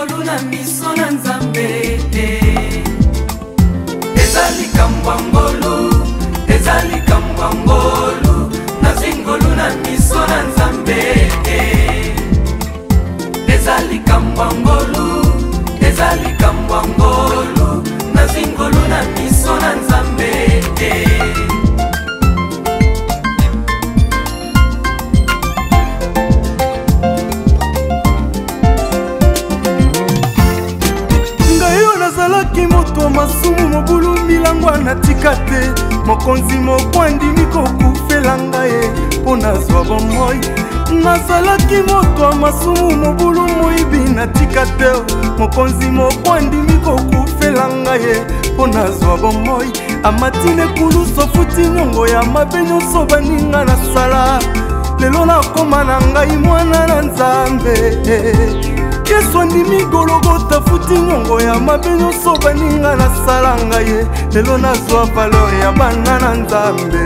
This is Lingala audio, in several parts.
zingolu na miso na nzambe ezali kambwangolu ezali kambwangolu na zingolu na miso na nzambe ezali kambwangolu ezali kambwangolu na zingolu na miso na nzambe nazalaki moto masumu mobulu milangwa natika te mokonzi mokwandimi kokufela ngai mpo nazwa bomoi nazalaki moto masumu mobulu moyibi natika te mokonzi mokwandimi kokufela ngai mpo nazwa bomoi amatine kuluso futi nyongo ya mabe nyonso baninga nasala lelo nakoma na ngai mwana na nzambe Yesu andimi gologota futi nyongo ya mabe nyonso baninga nasala ngai lelo nazwa valeur ya bana na nzambe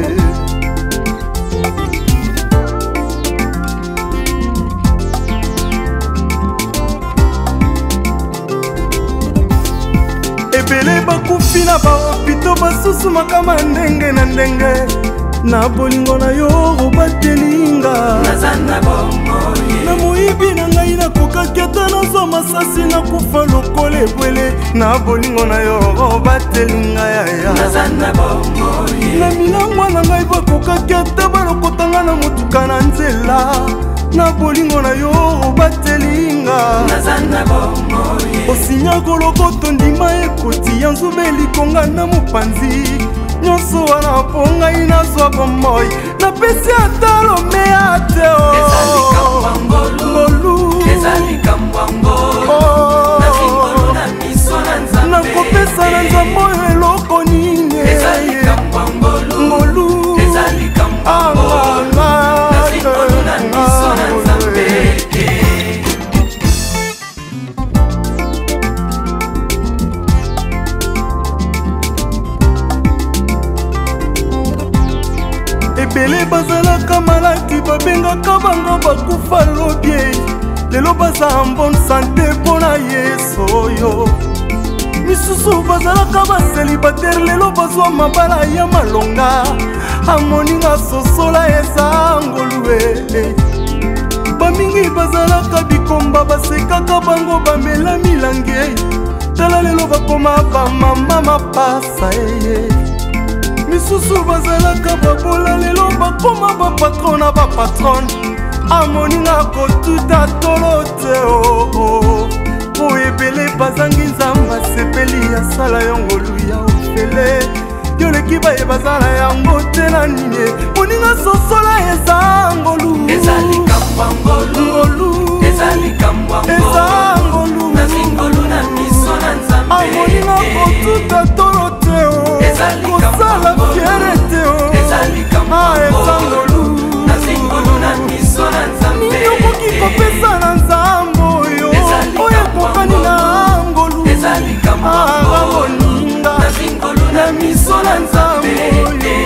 ebele bakufi na bahopito basusu makama ndenge na ndenge na bolingo na yo obatelinga na moyibi na ngai nakokaki ata nazwa masasi nakufa lokola ebwele na bolingo na yo obatelinga yaya na milangwa na ngai bakokaki ata balokotanga na motuka na nzela na bolingo na yo obatelinga osinya kolokoto ndima ekoti ya nzube likonga na mopanzi nyonso wana po ngai nazwa bomoi napesi ata lomea te nakopesa na nzambe oyo eloko nini ngolu ebele bazalaka maladi babengaka bango bakufa lobie lelo baza en bonne santé mpona yesu oyo misusu bazalaka baselibatere lelo bazwa mabala ya malonga amoninga sosola eza ngolue bamingi bazalaka bikomba basekaka bango bamela milange tala lelo bakoma bamama mapasa misusu bazalaka babola lelo bakoma bapatron na bapatron amoninga kotuta tolo te po ebele bazangi nzambe asepeli asala yongolu ya ofele yoleki baye bazala yango te na nini moninga sosola eza ngolu amoninga kotuta tolo te kosala fiere te eza ngolu nini okoki kopesa na nzambe oyo oyo ekokani na ngolu moninga na miso na nzambe oyo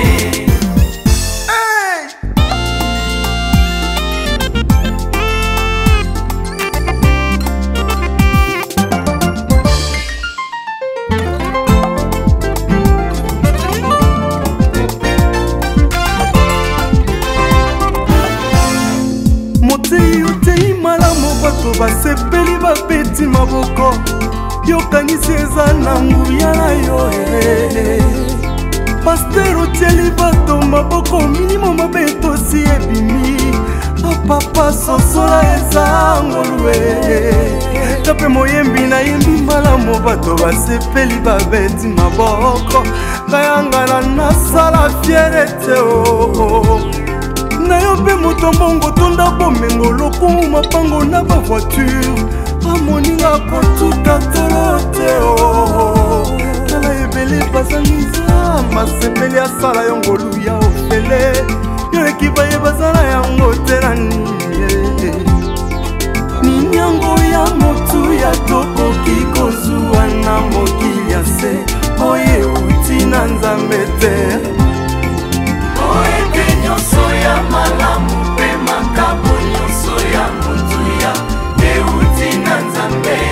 basepeli bapeti maboko yokanisi eza na nguya na yo paster otieli bato maboko minimo mabe tosi ebimi apapa sosola eza ngolue tape moyembi nayembi malamu bato basepeli babeti maboko ngayangana nasala fiere te na yo mpe moto mbongo tonda bomengo lokumu mapango na bavoiture amoninga kotuta tolo te tala ebele bazangi nzambe asepeli asala yo ngolu ya ofele yoleki baye bazala yango te na ninyango ya motu ya tokoki kozwa na mokili ya se oyo euti na nzambe te oyebi nyonso ya malamu mpe makabo nyonso ya motuya euti na nzambe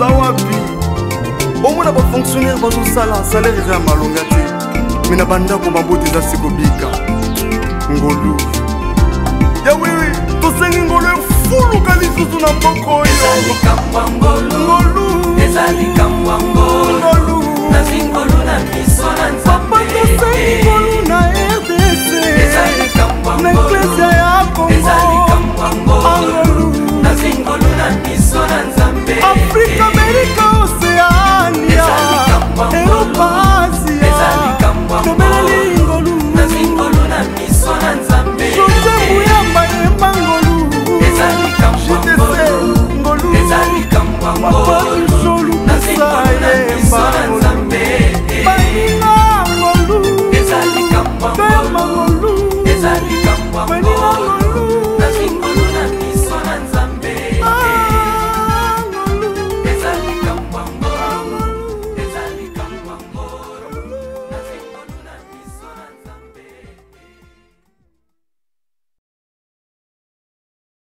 oza wapi omona bafonctionnaire bazosala salaire eza ya malonga te me na bandako babote eza sikobika ngolu ya wiwi tosengi ngolu efuluka lisusu na mboko oyo ngolu ngolu ezali kambwa ngolu na zingolu